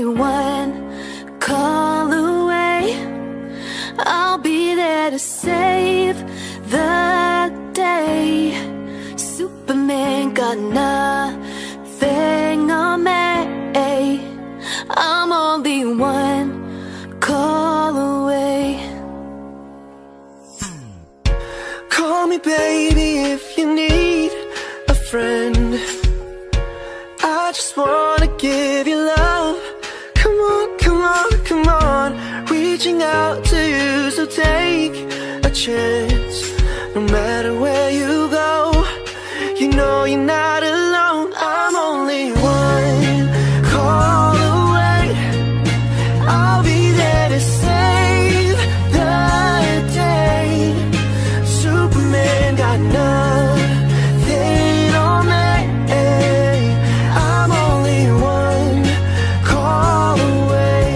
one call away. I'll be there to save the day. Superman got nothing on me. I'm only one call away. Call me baby if you need a friend. I just wanna give you love. Come on, come on, come on. Reaching out to you, so take a chance. No matter where you go, you know you're not alone. I'm only one call away. I'll be there to save the day. Superman got nothing on me. I'm only one call away.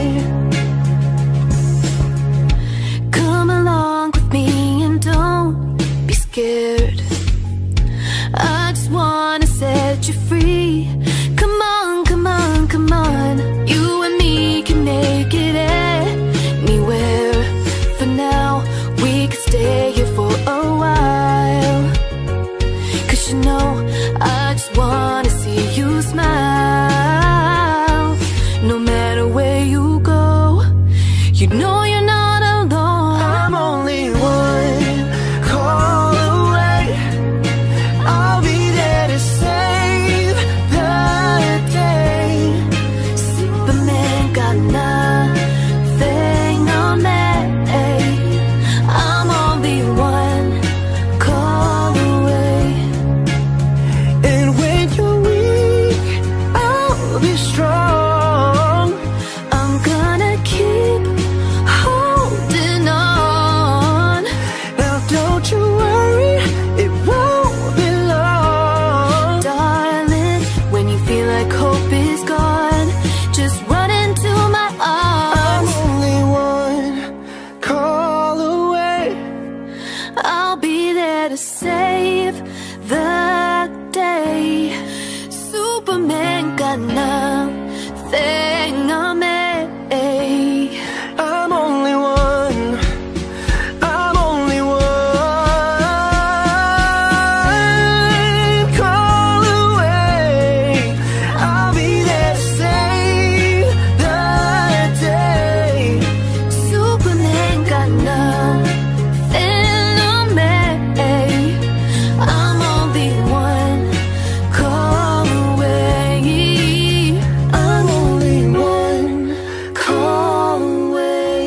Come along with me and don't be scared. I just wanna set you free. Come on, come on, come on. You and me can make it anywhere. For now, we can stay here for a while. 'Cause you know, I just wanna see you smile. No matter where you go, you know you're not alone. I'm only one call away. I'll be there to save the day. Superman got nothing on me. I'm only one call away. And when you're weak, I'll be strong. I'm gonna keep holding on. Now don't you worry, it won't be long. Darling, when you feel like hope is gone, just run into my I'm arms. only one call away. I'll be there to save the day. Superman got nothing on me. I'm only one. I'm only one call away. I'll be there to save the day. Superman got nothing on me. I'm only one call away. I'm only one call away.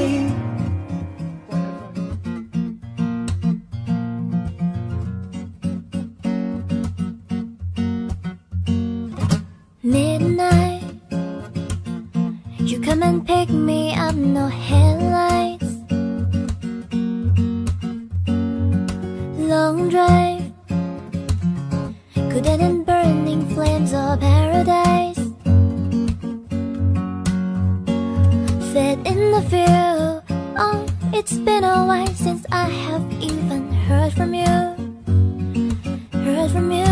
Midnight, you come and pick me up, no headlights. Long drive, caught in burning flames of paradise. Set in the field, oh, it's been a while since I have even heard from you. Heard from you.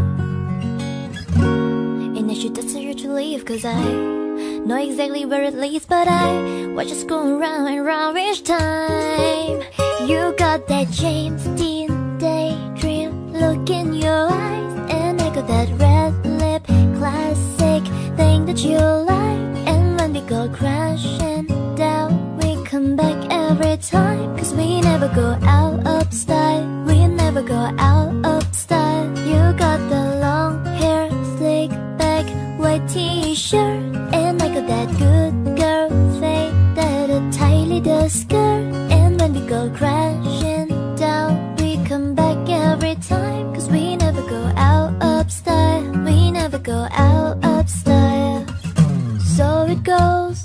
And I should desire to leave, 'cause I know exactly where it leads, but I watch us go round and round each time. You got that James Dean daydream look in your eyes, and I got that red lip classic thing that you like. And when we go crashing down, we come back every time, 'cause we never go out of style. We never go out of style. You got the long hair, slick back, white t-shirt, and I got that good girl fade that a tightly does skirt. And when we go crashing down, we come back every time, 'cause we never go out of style. We never go out of style. So it goes.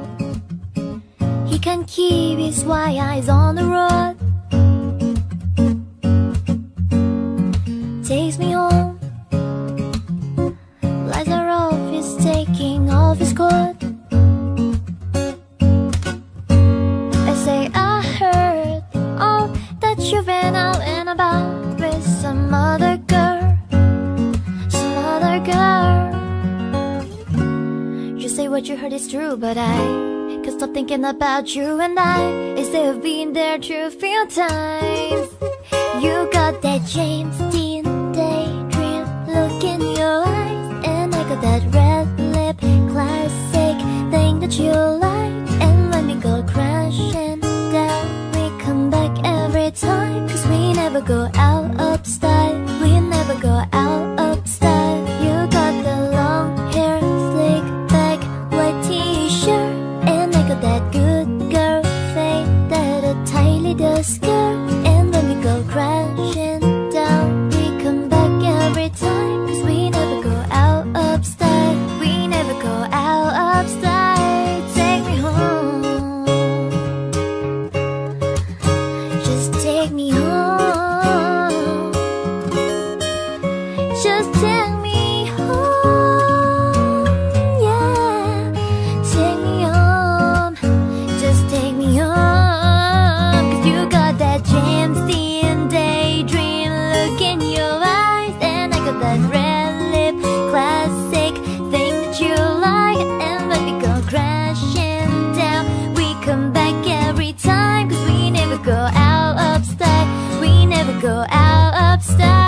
He can't keep his white eyes on the road. Takes me home. Lights are off, he's taking off his coat. I say I heard, oh, that you've been out and about with some other girl. Some other girl. You say what you heard is true, but I can't stop thinking about you. And I still have been there too a few times. You got that James Dean daydream look in your eyes, and I got that red lip classic thing that you like. And when we go crashing down, we come back every time, 'cause we never go out of style. We never go out of style. You got the long hair, slick back, white t-shirt, and I got that good girl fade, that a tight little skirt. And when we go crashing down, we come back every time, 'cause we never go out of style. We never go out of style. Take me home, just take me home, just take me home, yeah. Take me home, just take me home, 'cause you got that James Dean daydream look in your eyes, and I got that red lip classic thing that you like. And when we go crashing down, we come back every time, 'cause we never go out of style. We never go out of style.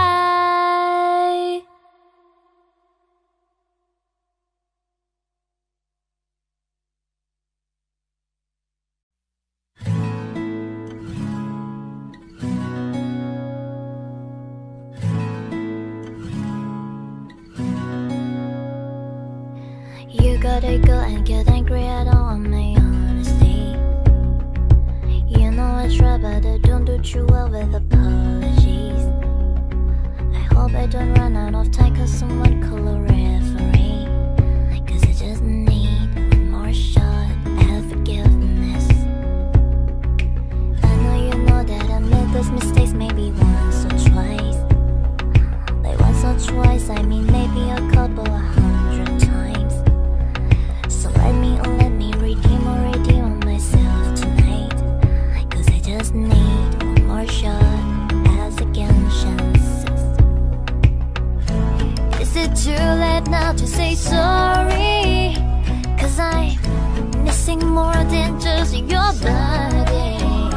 You gotta go and get angry at all on my honesty. You know I try, but I don't do too well with apologies. I hope I don't run out of time, 'cause someone call a referee, 'cause I just need one more shot at forgiveness. I know you know that I made those mistakes maybe once or twice. Like once or twice, I mean maybe a couple of 100 times. So let me redeem myself tonight, 'cause I just need one more shot at second chances. Is it too late now to say sorry? 'Cause I'm missing more than just your body.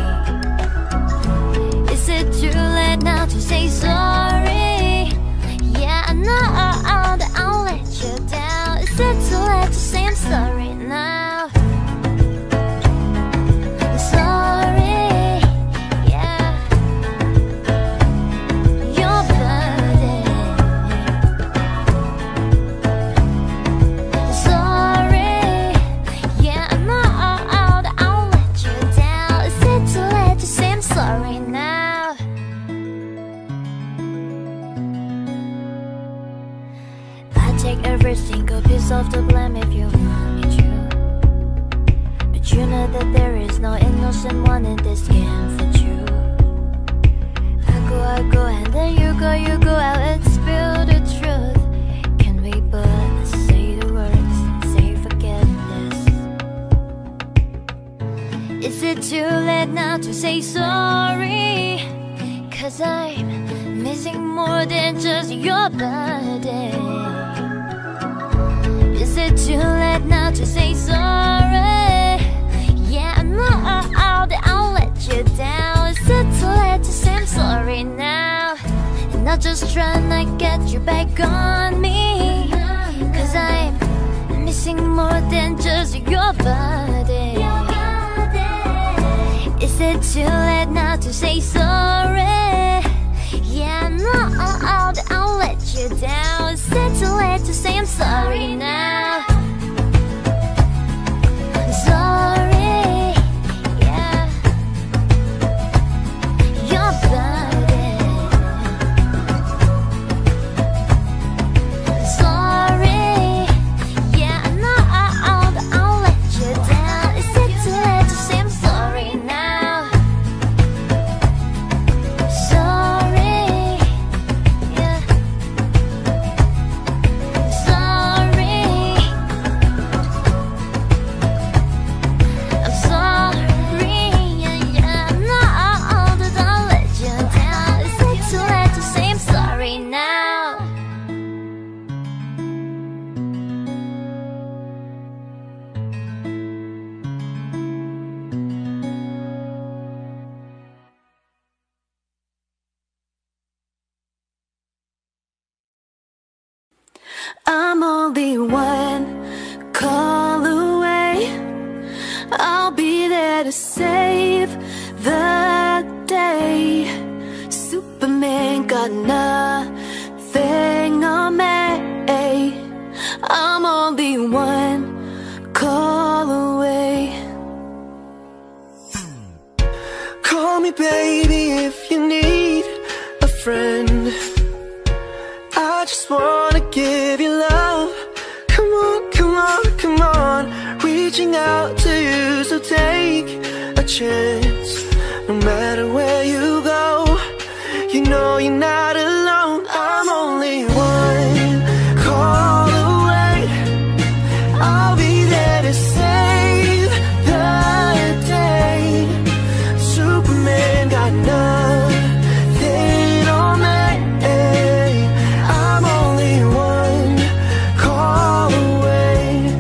Is it too late now to say sorry? Yeah, I know that I'll let you down. Is it too late to say I'm sorry now? I'm sorry, yeah. Your body. Sorry, yeah, I know that I'll let you down. Is it too late to say I'm sorry now? I take every single piece of the blame if you want me to, but you know that there is no innocent one in this game for you. I go, and then you go out and spill the truth. Can we both say the words, say forgiveness? Is it too late now to say sorry? 'Cause I'm missing more than just your body. Is it too late now to say sorry? Yeah, I know that I'll let you down. Is it too late to say I'm sorry now? And not just trying to get you back on me, 'cause I'm missing more than just your body. Is it too late now to say sorry? Yeah, I know that I'll let you down. Is it too late to say I'm sorry now? I'm sorry, yeah. Your body. Sorry, yeah, I know that I'll let you down. Is it too late to say I'm sorry now? Sorry, yeah. Sorry. got nothing on me. I'm only one call away. Call me baby if you need a friend. I just wanna give you love. Come on, come on, come on. Reaching out to you, so take a chance. No matter where you go, you know you're not alone. I'm only one call away. I'll be there to save the day. Superman got nothing on me. I'm only one call away.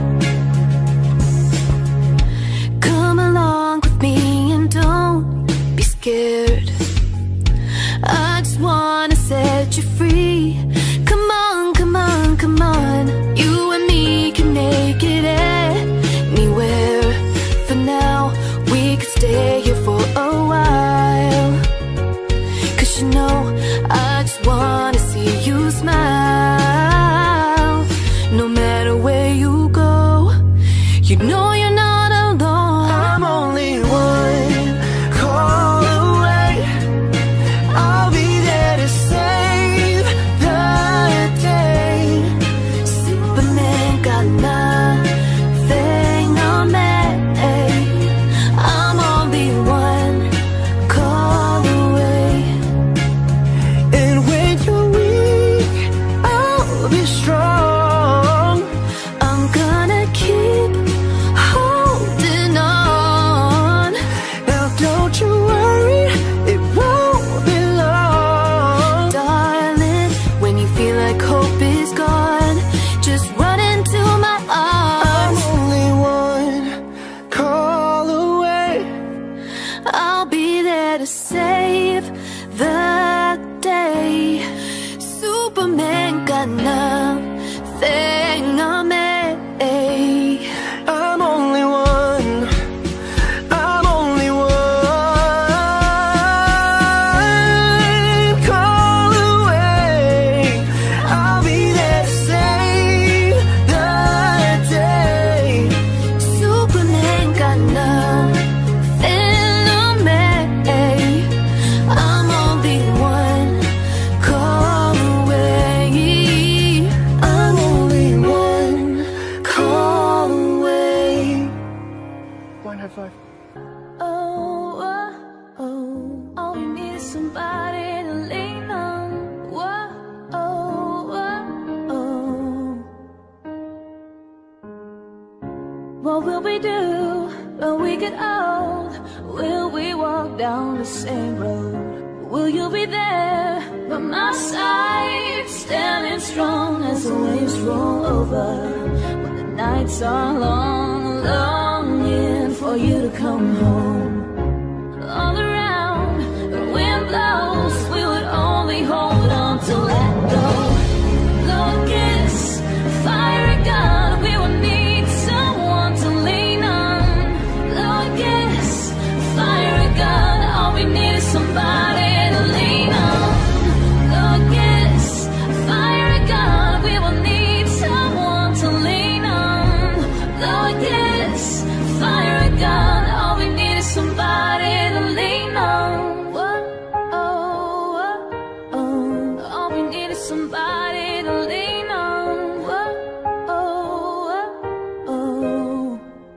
Come along with me and don't be scared. I just wanna set you free. Come on, come on, come on. You and me can make it anywhere. For now, we could stay here for a while. 'Cause you know, I just wanna see you smile. No matter where you go, you know you're not alone. I'm only one call away. I'll be there to save the day. Superman got nothing on me. I'm only one call away. And when you're weak, I'll be strong. I'm gonna keep holding on. Now don't you worry, it won't be long. Darling, when you feel like hope is gone, just run into my I'm arms. only one call away. I'll be there to save the day. Superman got nothing on me. I'm only one. I'm only one call away. I'll be there to save the day. Superman got nothing on me. I'm only one call away. I'm only one call away. One high five. Oh, oh, oh, all we need is somebody to lean on. Whoa, oh, oh, oh. What will we do when we get old? Will we walk down the same road? Will you be there by my side, standing strong as the waves roll over? When the nights are long, longing for you to come home. All around, the wind blows, we would only hold on to let go. Lord, kiss, fire a gun, we will need someone to lean on. Lord, kiss, fire a gun, all we need is somebody to lean on. Lord, kiss, fire a gun, we will need someone to lean on. Lord, kiss, fire a gun, all we need is somebody to lean on. Whoa, oh, oh, oh, all we need is somebody to lean on. Whoa, oh, oh, oh.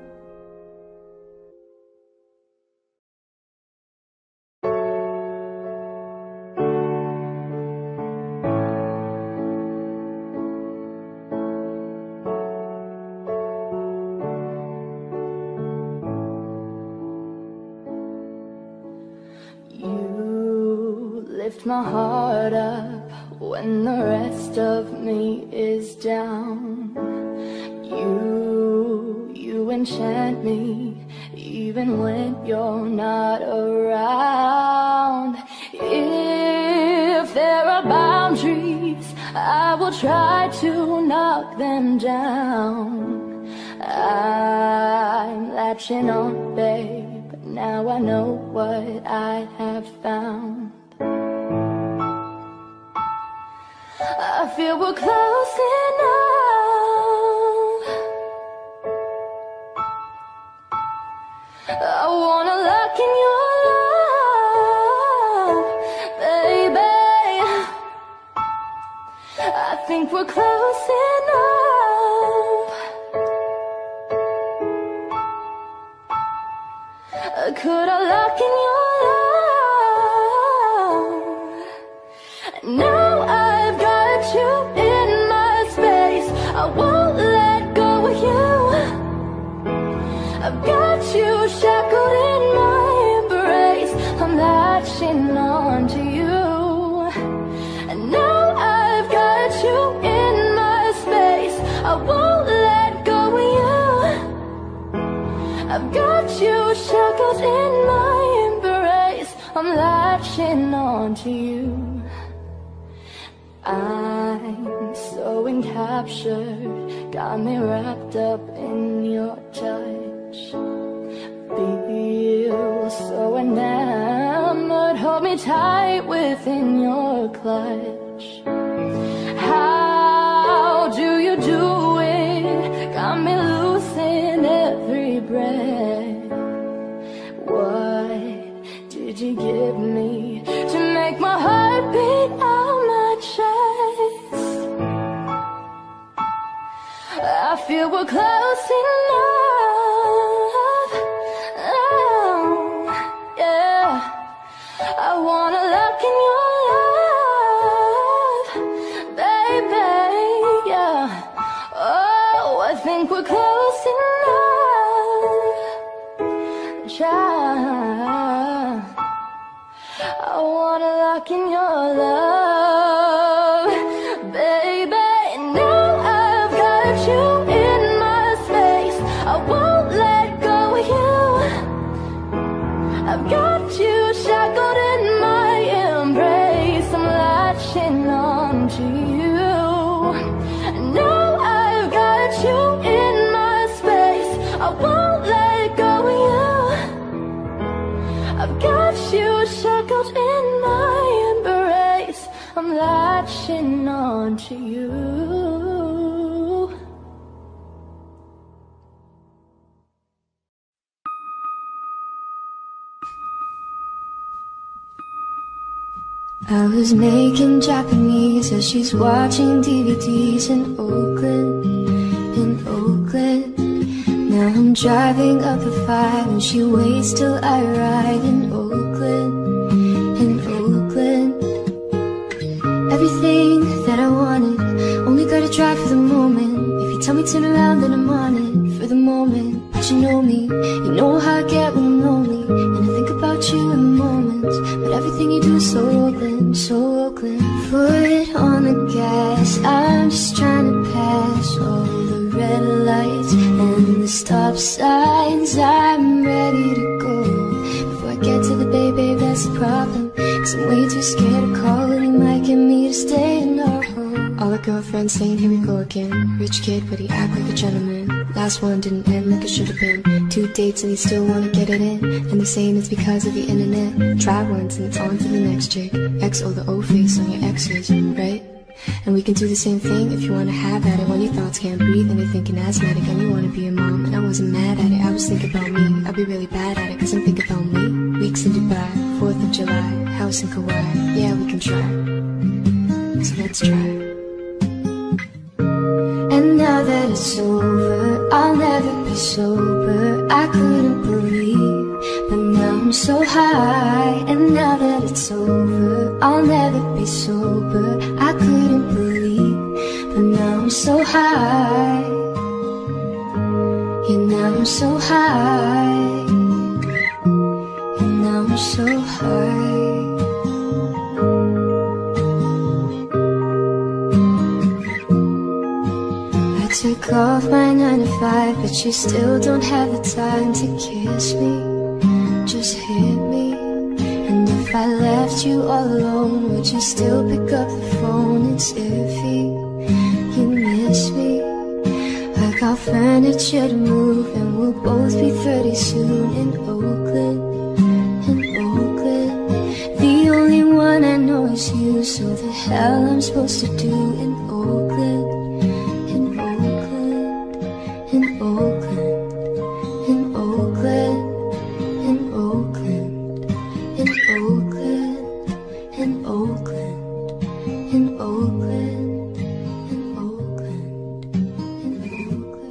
You lift my heart up when the rest of me is down. You enchant me even when you're not around. If there are boundaries, I will try to knock them down. I'm latching on, babe, but now I know what I have found. I feel we're close enough. I wanna lock in your love, baby. I think we're close enough. Could I lock in your love? Now I've got you in my space. I won't let go of you. I've got you shackled in my embrace. I'm latching on to you. And now I've got you in my space. I won't let go of you. I've got you shackled in my embrace. I'm latching on to you. I'm so encaptured, got me wrapped up in your touch. Feel so enamored, hold me tight within your clutch. How do you do it? Got me losing every breath. What did you give me to make my heart beat out my chest? I feel we're close enough. Oh, yeah. I wanna lock in your love, baby, yeah. Oh, I think we're close enough. Child, I wanna lock in your love, baby. Now I've got you in my space. I won't let go of you. I've got you shackled in my embrace. I'm latching on to you. Now I've got you in my space. I won't let go of you. I've got you shackled in my embrace. I'm latching on to you. I was making Japanese as she's watching DVDs in Oakland, in Oakland. Now I'm driving up the 5 and she waits till I ride in Oakland, in Oakland. Everything that I wanted, only gotta drive for the moment. If you tell me turn around then I'm on it, for the moment. But you know me, you know how I get when I'm lonely, and I think about you in the moments. But everything you do is so Oakland, so Oakland. Foot on the gas, I'm just trying to pass all the red lights and the stop signs. I'm ready to go before I get to the bay, babe, that's the problem. 'Cause I'm way too scared to call, and he might get me to stay in our home. All our girlfriends saying here we go again. Rich kid, but he act like a gentleman. Last one didn't end like it should have been. 2 dates and he still wanna get it in, and they're saying it's because of the internet. Try once and it's on to the next chick. XO the O face on your exes, right? And we can do the same thing if you wanna have at it. When your thoughts can't breathe and you're thinking asthmatic and you wanna be a mom. And I wasn't mad at it, I was thinking about me. I'll be really bad at it 'cause I'm thinking about me. Weeks in Dubai, 4th of July, house in Kauai. Yeah, we can try, so let's try. And now that it's over, I'll never be sober. I couldn't believe, but now I'm so high. And now that it's over, I'll never be sober. I couldn't believe, but now I'm so high. Yeah, now I'm so high. And now I'm so high. Took off my 9 to 5, but you still don't have the time to kiss me. Just hit me. And if I left you all alone, would you still pick up the phone? It's iffy. You miss me. I got furniture to move, and we'll both be 30 soon in Oakland, in Oakland. The only one one I know is you. So the hell I'm supposed to do in Oakland, in Oakland, in Oakland, in Oakland, in Oakland, in Oakland, in Oakland, in Oakland, in Oakland, in Oakland.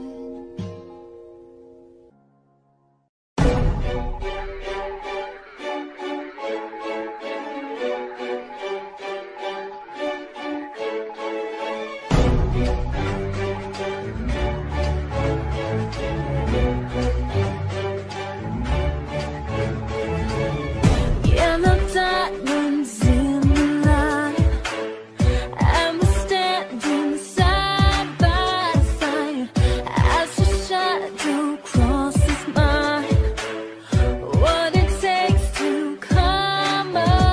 Yellow diamonds in the line, and we're standing side by side as the shadow crosses mine. What it takes to come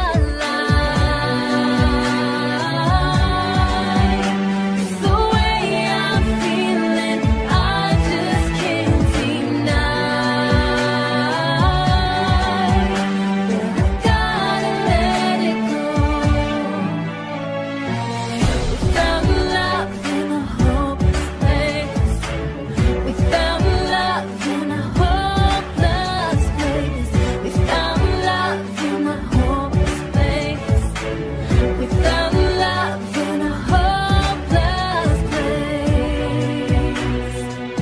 alive. The way I'm feeling, I just can't deny. Gotta let it go. We found love in a hopeless place. We found love in a hopeless place. We found love in a hopeless place. We found love in a hopeless place.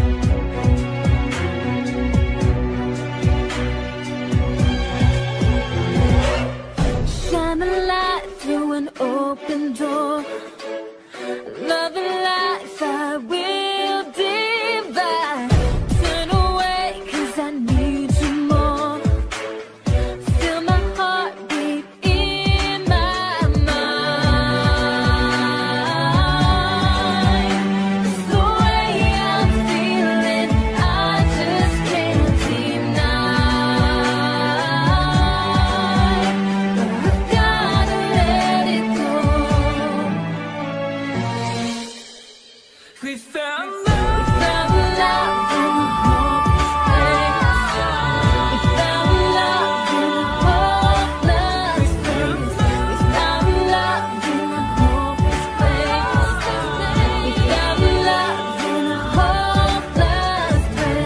Shine a light through an open door. Love and life I will divide. Turn away 'cause I need you more. Feel my heartbeat in my mind. It's the way I'm feeling, I just can't deny. But I've gotta let it go. We found love. We found love in a hopeless place. We found love in a hopeless place. We found love in a hopeless place. We found love in a hopeless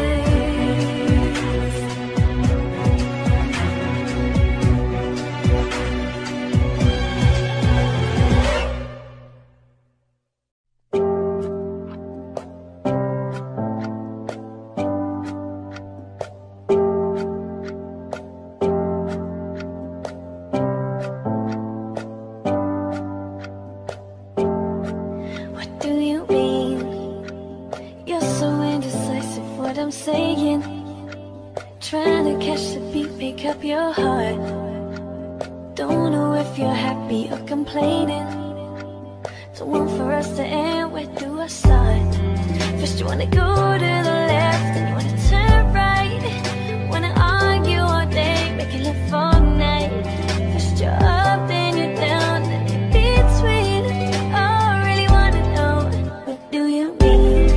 What do you mean? You're so indecisive, what I'm saying. Trying to catch the beat, make up your heart. Don't know if you're happy or complaining. Don't want for us to end, where do I start? First you wanna go to the left, then you wanna turn right. Wanna argue all day, making love all night. First you're up, then you're down, then in between. Oh, I really wanna know, what do you mean?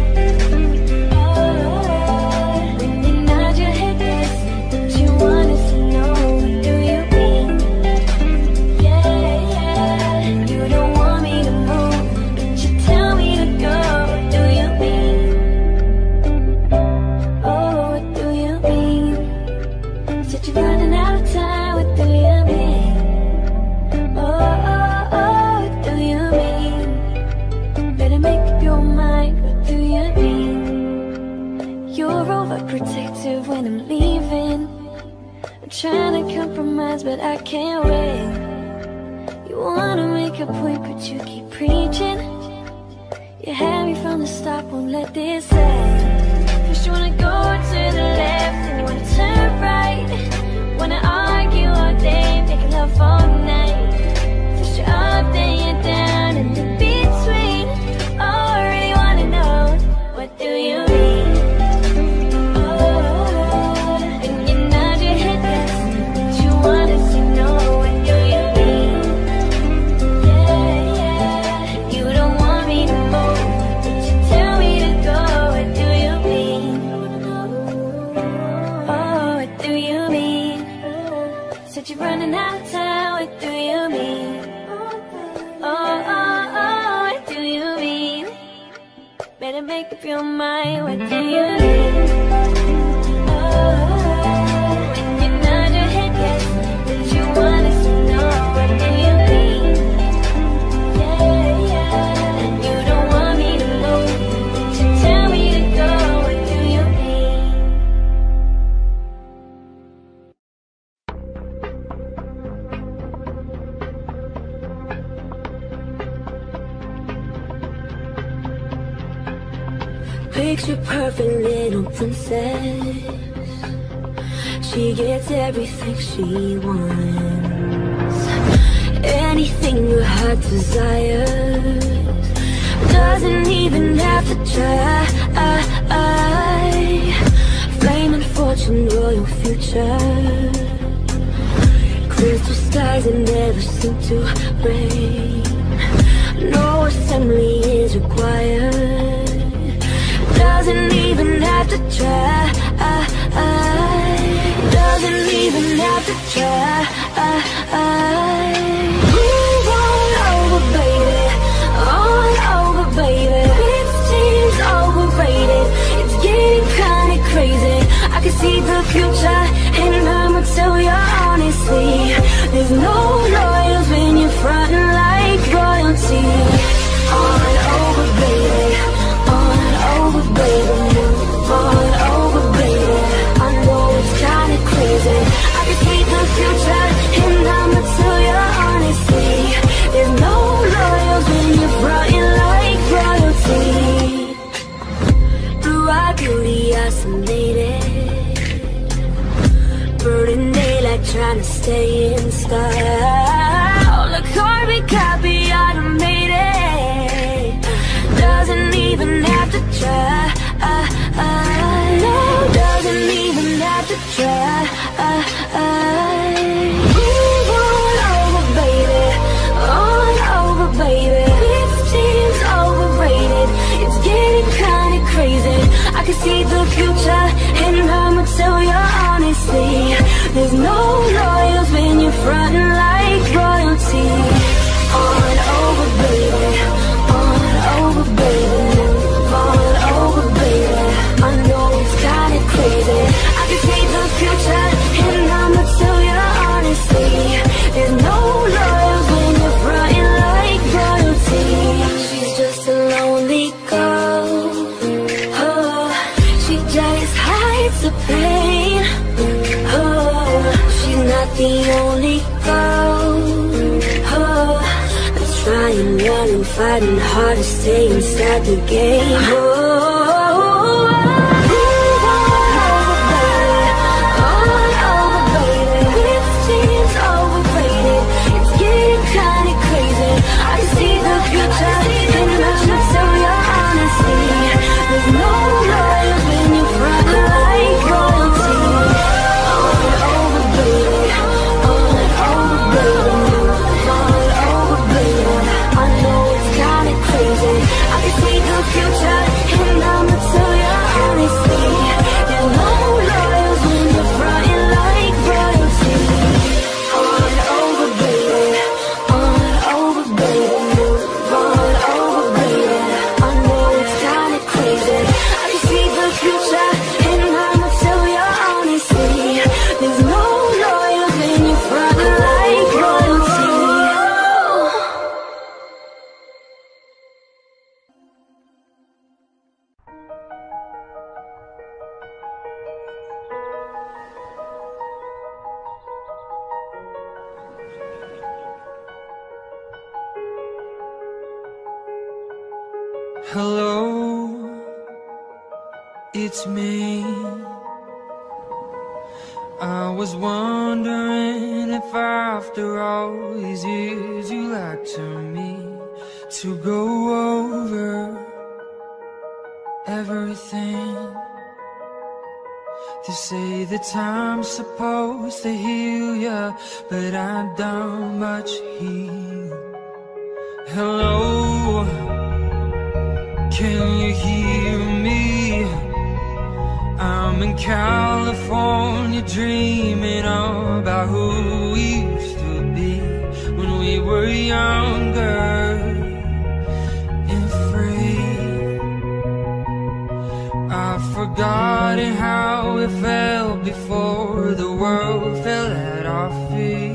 When you nod your head yes, don't you want us to know, what do you mean? Yeah, yeah, you don't want me to move, but you tell me to go, what do you mean? Oh, what do you mean? Said you're running out of time, what do you mean? Oh, oh, oh, what do you mean? Better make up your mind, what do you mean? You're overprotective when I'm leaving. I'm trying to compromise, but I can't wait. You wanna make a point, but you keep preaching. You had me from the start, won't let this end. First you wanna go to the left, then you wanna turn right. Wanna argue all day, making love all night. First you're up, then you're down, and in between. Oh, I really wanna know, what do you mean? Oh, and you nod your head yes, but you want us to know, what do you mean? Yeah, yeah, you don't want me to move, but you tell me to go, what do you what do you need? When you nod your head yes, but you want us to know what do you need? Yeah, yeah. And you don't want me to move, but you tell me to go. What do you need? Picture perfect little princess. She gets everything she wants. Anything your heart desires. Doesn't even have to try. Fame and fortune, royal future. Crystal skies that never seem to rain. No assembly is required. Doesn't even have to try. Doesn't even have to try. Move on over, baby. On over, baby. 15's overrated. It's getting kinda crazy. I can see the future, and I'ma tell you honestly, there's no lawyers when you're frontin' like royalty. On over, baby. Over, baby, move on over, baby. I know it's kinda crazy. I can see the future, and I'ma tell you honestly, there's no lawyers when you're frontin' like royalty. Through our beauty isolated, burning daylight trying to stay in style. A carbon copy automated. Doesn't even have to try. No, doesn't even have to try. Move on over, baby. On over, baby. 15's overrated. It's getting kinda crazy. I can see the future, and I'ma tell you honestly, there's no lawyers when you're frontin' like royalty. On over, baby. On over, baby. Move on over, baby. I know it's kinda crazy. I can see the future, and I'ma tell you honestly, there's no lawyers when you're frontin' like royalty. She's just a lonely girl. Oh, she just hides the pain. Oh, she's not the only girl. Oh, trying, running, fighting hard to stay inside the game. Oh, move on over, baby. On over, baby. 15's overrated. It's getting kinda crazy. I can see the future, and I'ma tell you honestly, there's no lawyers when you're frontin' like royalty. On over, baby. On over, baby. On over, baby. I know it's kinda crazy. I can see the future, and I'ma tell you honestly, there's no lawyers when you're frontin' like royalty. On over, baby. On over, baby. Move on over, baby. I know it's kinda crazy. I can see the future, and I'ma tell you honestly, there's no lawyers when you're frontin' like royalty. Hello, it's me. I was wondering if after all these years you'd like me to go over everything. They say that time's supposed to heal ya, but I don't much heal. Hello, can you hear me? I'm in California dreaming about who we used to be when we were younger and free. I I've forgotten how it felt before the world fell at our feet.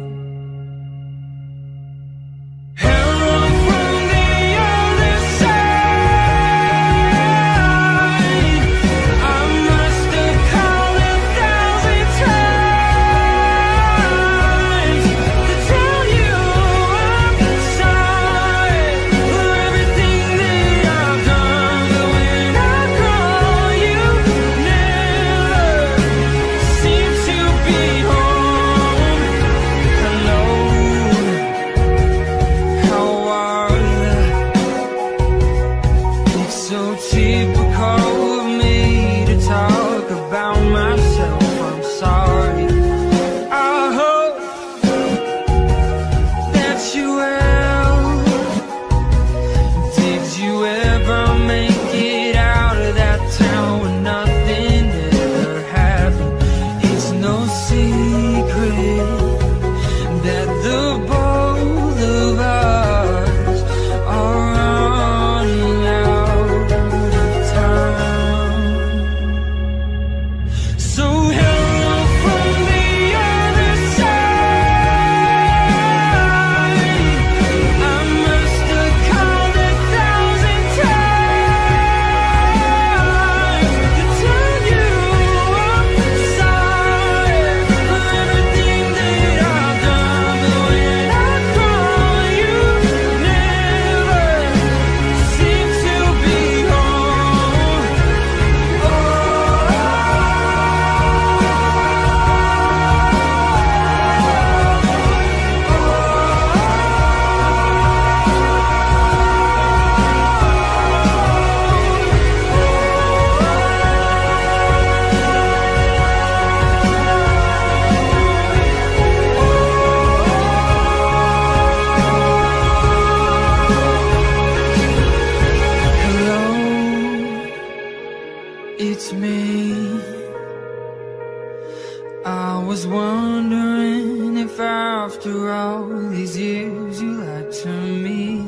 It's me. I was wondering if after all these years you lied to me.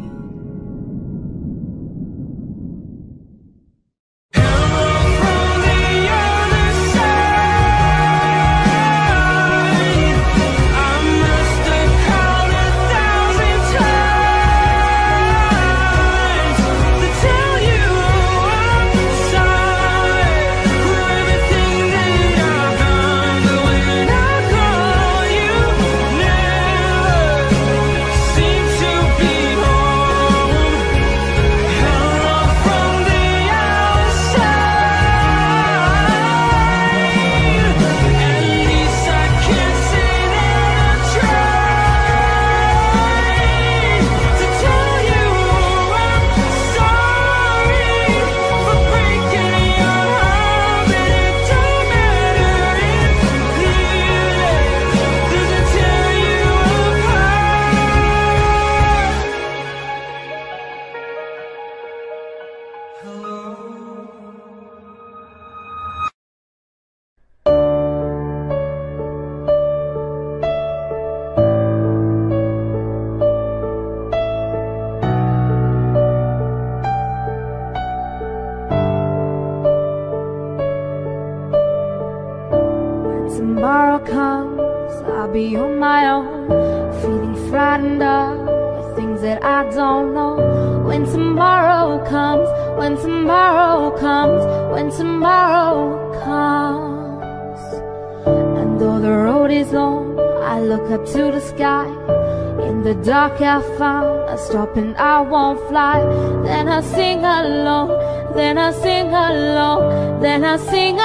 Tomorrow comes, I'll be on my own, feeling frightened of the things that I don't know. When tomorrow comes, when tomorrow comes, when tomorrow comes. And though the road is long, I look up to the sky. In the dark I found a stop and I won't fly. Then I sing along, then I sing along, then I sing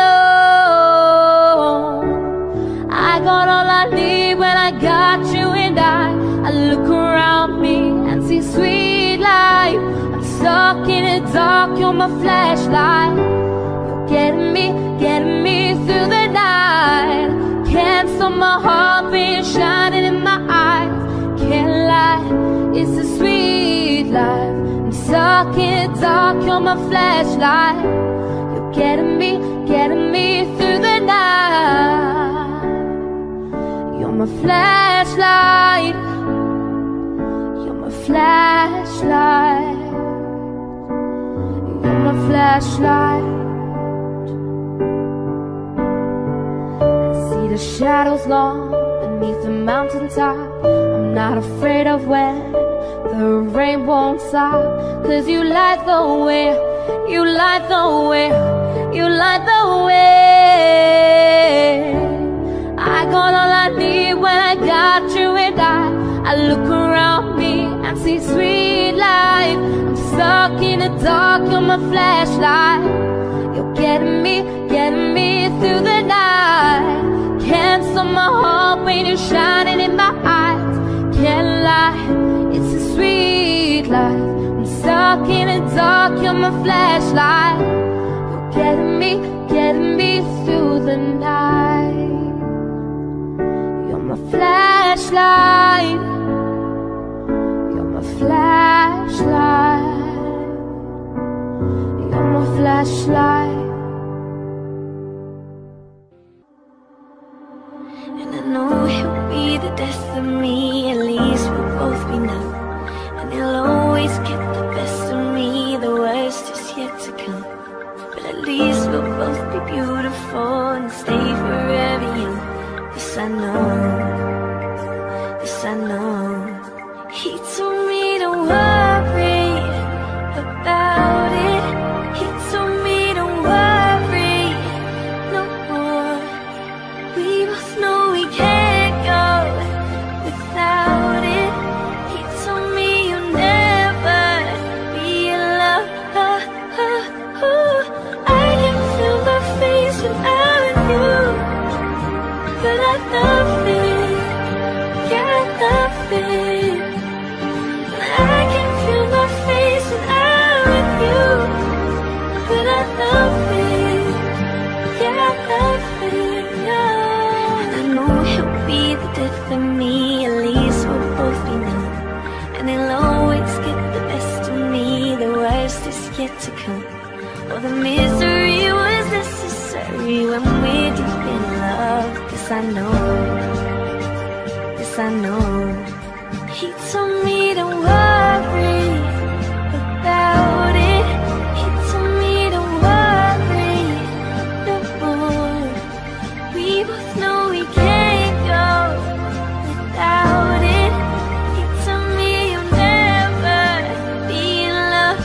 along. I got all I need when I got you, and I look around me and see sweet life. I'm stuck in the dark, you're my flashlight. You're getting me through the night. Can't stop my heart being shining in my eyes. Can't lie, it's a sweet life. I'm stuck in the dark, you're my flashlight. You're getting me through the night. You're my flashlight. You're my flashlight. You're my a flashlight. I see the shadows long beneath the mountaintop. I'm not afraid of when the rain won't stop. 'Cause you light the way, you light the way, you light the way. I got all I need when I got you, and I look around me and see sweet life. I'm stuck in the dark, you're my flashlight. You're getting me through the night. Can't stop my heart when you're shining in my eyes. Can't lie, it's a sweet life. I'm stuck in the dark, you're my flashlight. You're getting me through the night. You're my flashlight. You're my flashlight. You're my flashlight. And I know he'll be the death of me, at least we'll both be numb. And he'll always get the best of me, the worst is yet to come. But at least we'll both be beautiful and stay forever young. This I know, this I know. He told me to worry about it. He told me to worry no more. We both know we can't go without it. He told me you'll never be alone. I can feel my face when I'm with you, but I love it, yeah, I love it. I can feel my face when I'm with you, but I love it, yeah, I love it, yeah. And I know he'll be the death of me, at least we'll both be numb. And he'll always get the best of me, the worst is yet to come. Oh, the misery was necessary when we're deep in love. This I know, this I know. He told me to worry about it. He told me to worry no more. We both know we can't go without it. He told me you'll never be in love.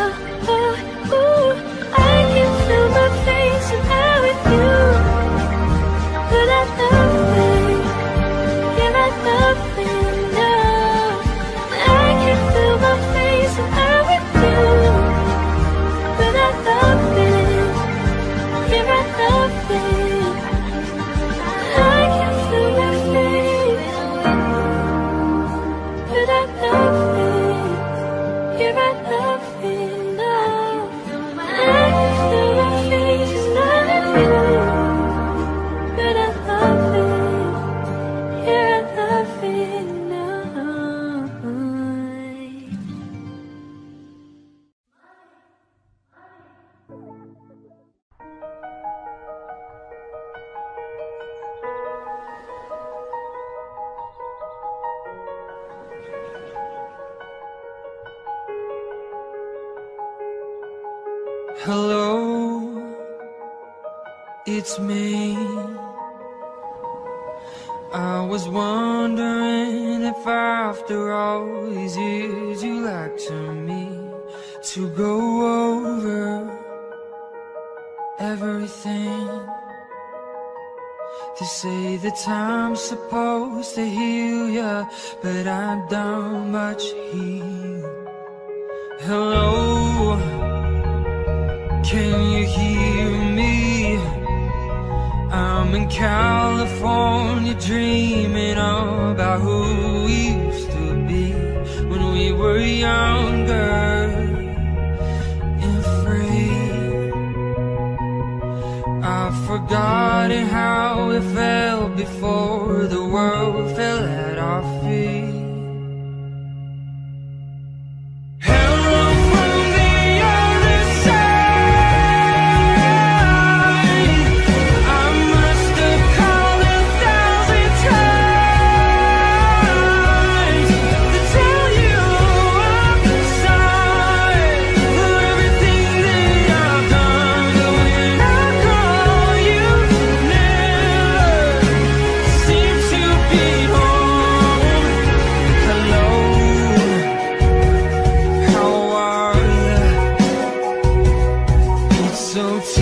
I can feel my face when I'm with you, but I love it, yeah, I love it now. I can feel my face when I'm with you, but I love it, yeah, I love it. I can feel my face, but I love it, yeah, I love it now. I can feel my face when I'm with you, but I love it, yeah, I love it now. Hello, it's me. I was wondering if after all these years you like to me to go over everything. They say that time's supposed to heal ya, but I don't much heal. Hello, can you hear me? I'm in California dreaming about who we used to be when we were younger and free. I've forgotten how it felt before the world fell at our feet. Everything that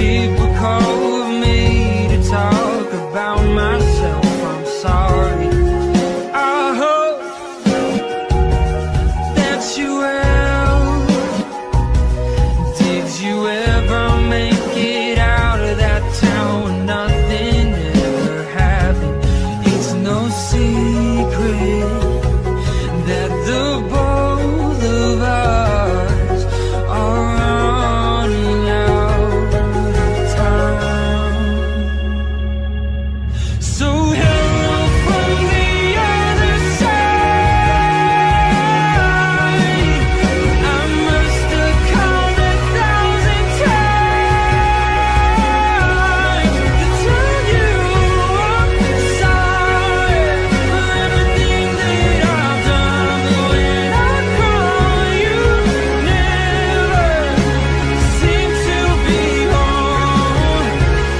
typical of me to talk about myself. I'm sorry. I hope that you will. Did you ever make it out of that town when nothing ever happened? It's no secret that the both of us are running out of time. So hello from the other side. I must have called 1,000 times to tell you I'm sorry for everything that I've done. But when I call, you never seem to be home.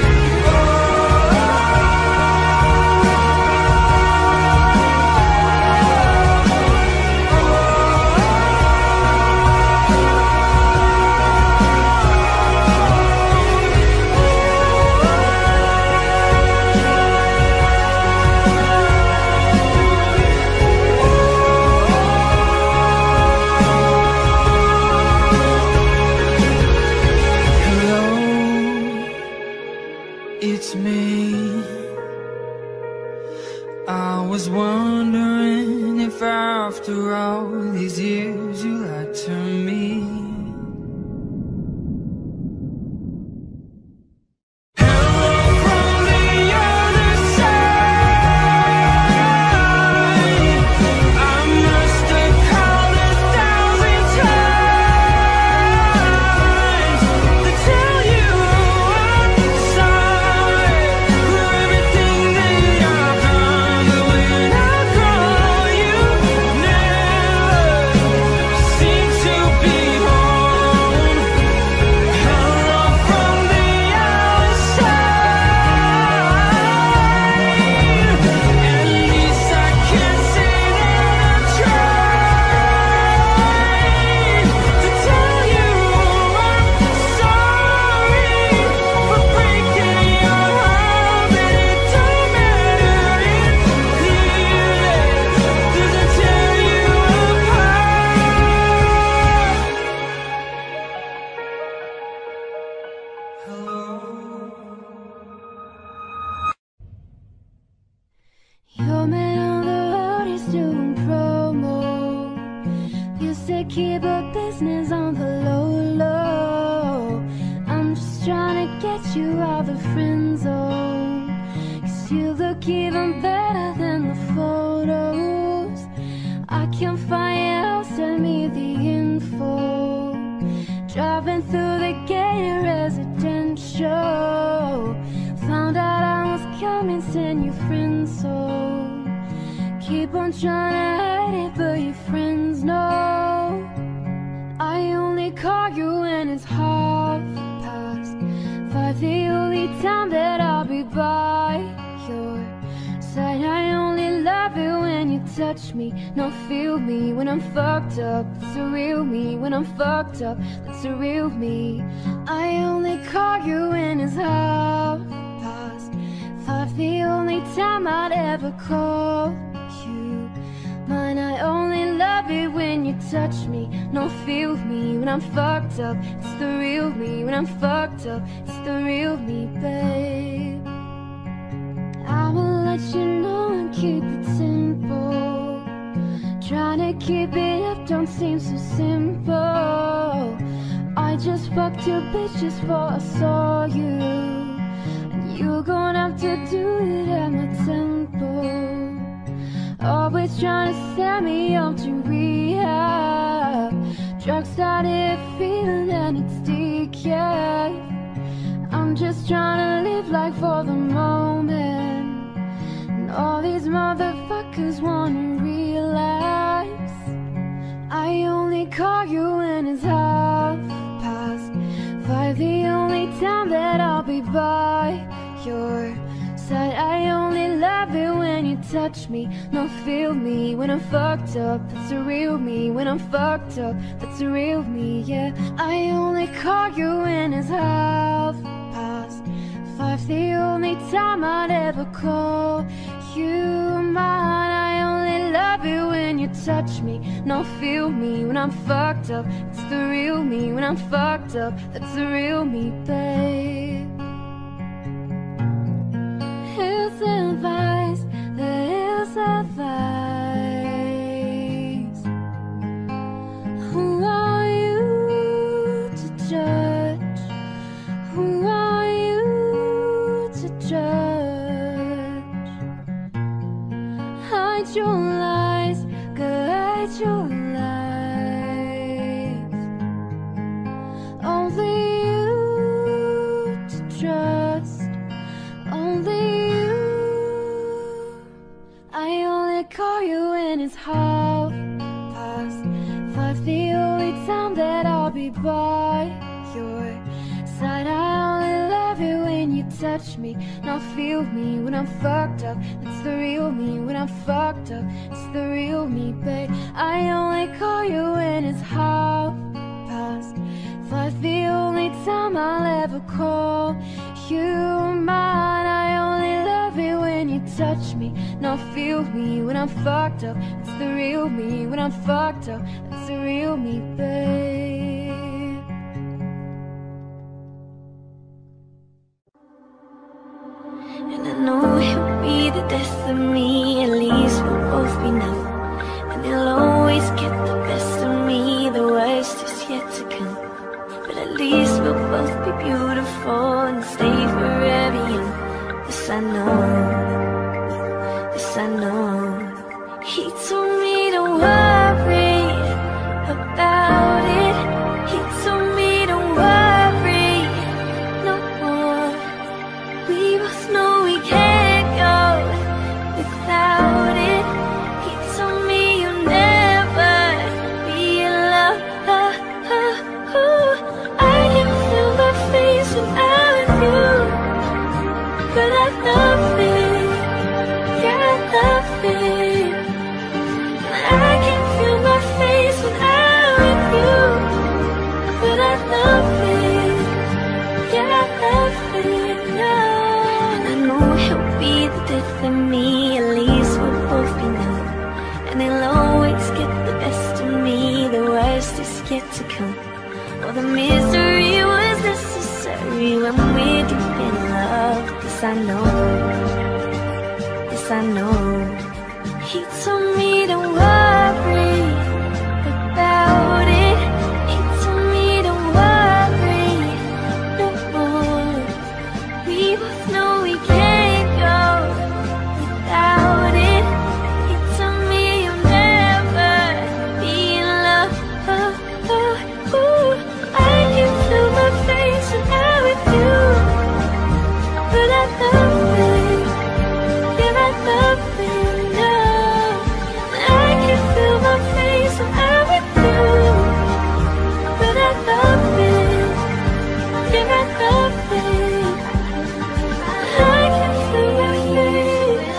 Hello, it's me. I was wondering if after all these years you lied to me. Hello from the other side. I must have called 1,000 times to tell you I'm sorry for everything that I've done. But when I call, you never seem to be home. Hello from the outside. At least I can say that I tried to tell you I'm sorry for breaking your heart. But it don't matter, it clearly doesn't tear you apart. Hello. Your man on the road is doing promo. You say keep a business on the low low. I'm just trying to get you out the friend zone. 'Cause you look even better than the photos. I can't find your house, send me the info. Driving through the gate residential. Found out I was coming, send you friends so. Keep on trying to hide it, but your friends know. I only call you when it's 5:30. The only time that I'll be by your side. I only love it when you touch me, no feel me when I'm fucked up. That's the real me. When I'm fucked up, that's the real me. I only call you when it's 5:30. The only time I'd ever call you mine. I only love it when you touch me, no feel me when I'm fucked up. It's the real me. When I'm fucked up, it's the real me, babe. I will let you know and keep it simple. Trying to keep it up don't seem so simple. I just fucked your bitch just before I saw you, and you're gonna have to do it at my tempo. Always trying to send me off to rehab. Drugs started feeling and it's decay. I'm just trying to live life for the moment, and all these motherfuckers wanna realize I only call you when it's 5:30. The only time that I'll be by your side. I only love it when you touch me, no feel me when I'm fucked up. That's the real me. When I'm fucked up, that's the real me, yeah. I only call you when it's 5:30. the only time I'd ever call you mine. I only love you when you touch me. No, feel me when I'm fucked up. It's the real me when I'm fucked up. That's the real me, babe. Here's advice, here's advice. Who are you to judge? Who are you to judge? Hide your lies, guide your lies. Only you to trust, only you. I only call you when it's 5:30, the only time that I'll be by your side. I only love you when you touch me. Now feel me when I'm fucked up. That's the real me when I'm fucked up. It's the real me, babe. I only call you when it's 5:30, the only time I'll ever call you mine. I only love you when you touch me. Now feel me when I'm fucked up. It's the real me when I'm fucked up. It's the real me, babe. And I know he'll be the death of me. At least we'll both be numb. And he'll always get the best of me. The worst is yet to come. But at least we'll both be beautiful and stay forever young. This I know, this I know. He told me to worry about it. He told me to worry no more. We both know we can't go without it. He told me you'll never be alone. I can feel my face when I'm with you, but I love it, yeah, I love it. I can feel my face when I'm with you, but I love it, yeah, I love it now. And I know he'll be the death of me. At least we'll both be known. And he'll always get the best of me. The worst is yet to come. Oh, the misery was necessary when we're deep in love. This I know, this I know. He told me to worry about it. He told me to worry no more. We both know we can't go without it. He told me you'll never be in love. I can feel my face when I'm with you, but I love it, yeah, I love it now. I can feel my face when I'm with you, but I love it, yeah, I love it. I can feel my face,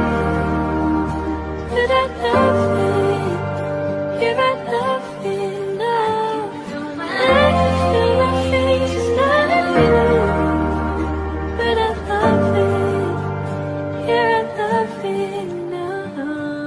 but I love it, yeah, I love it now. I can feel my face when I'm with you, but I love it, yeah, I love it now.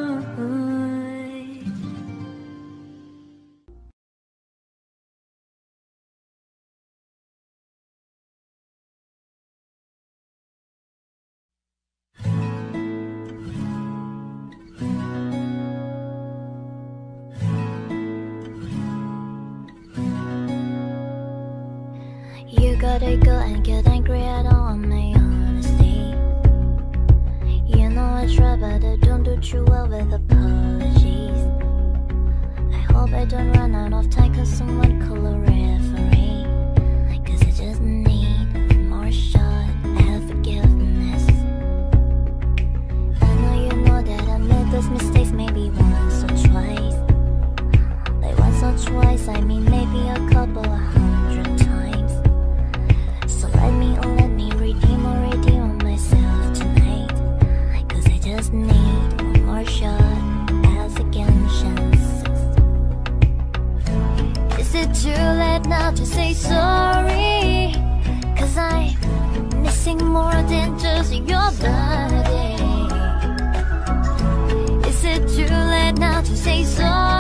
You gotta go and get angry at all on my honesty. You know I try, but I don't do too well with apologies. I hope I don't run out of time, cause someone call a referee. Cause I just need one more shot at forgiveness. I know you know that I made those mistakes maybe once or twice. Like once or twice, I mean maybe a couple of 100 times. So let me redeem or redeem myself tonight. Cause I just need one more shot as again chances. Is it too late? something more than just your body. Is it too late now to say sorry?